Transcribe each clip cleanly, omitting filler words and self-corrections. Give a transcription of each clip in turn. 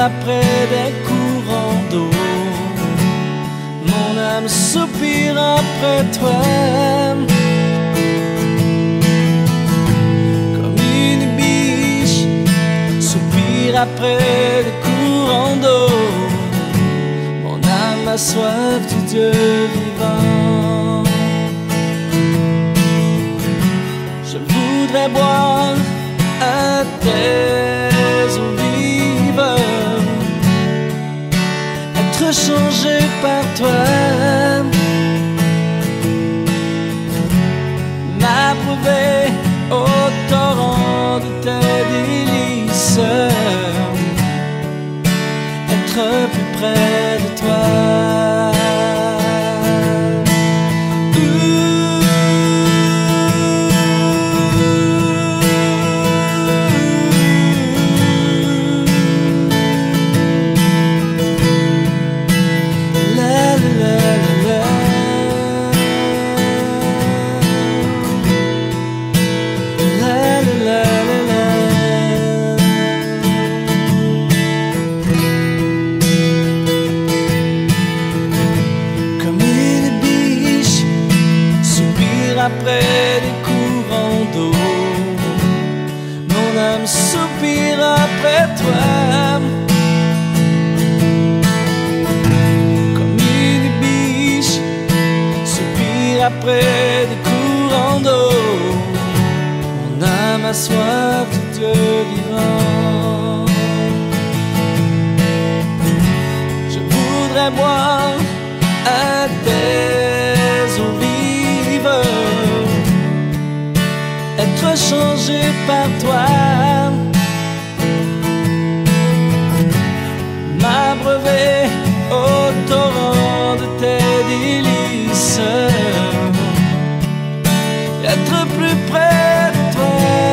après des courants d'eau. Mon âme soupire après toi, comme une biche soupire après des courants d'eau. Mon âme a soif du Dieu vivant. Je voudrais boire à tes eaux vives, être changé par toi, m'approuver au torrent de tes délices, être plus près de toi. Après des courants d'eau, mon âme soupire après toi, comme une biche soupire après des courants d'eau. Mon âme a soif de Dieu vivant. Je voudrais boire à tes eaux vives, être changé par toi, m'abreuver au torrent de tes délices, être plus près de toi.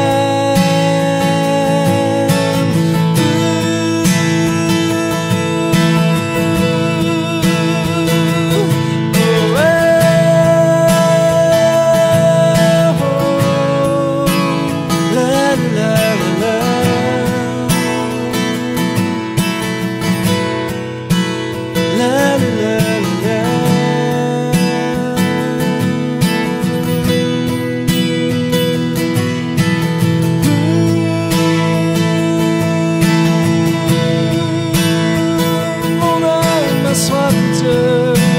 Soif de Dieu,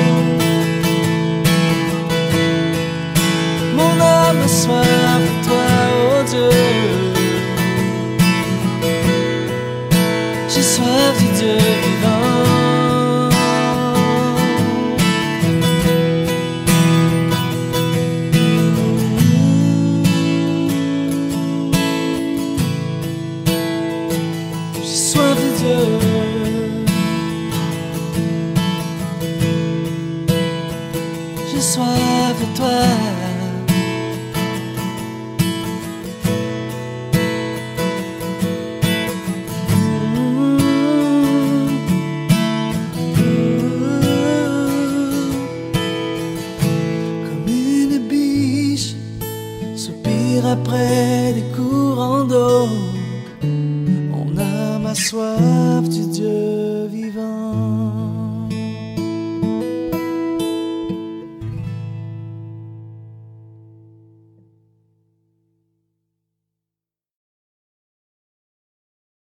mon âme a soif de toi, oh Dieu. J'ai soif du Dieu vivant. J'ai soif de Dieu. J'ai soif de toi. Comme une biche soupire après des courants d'eau, mon âme a soif du Dieu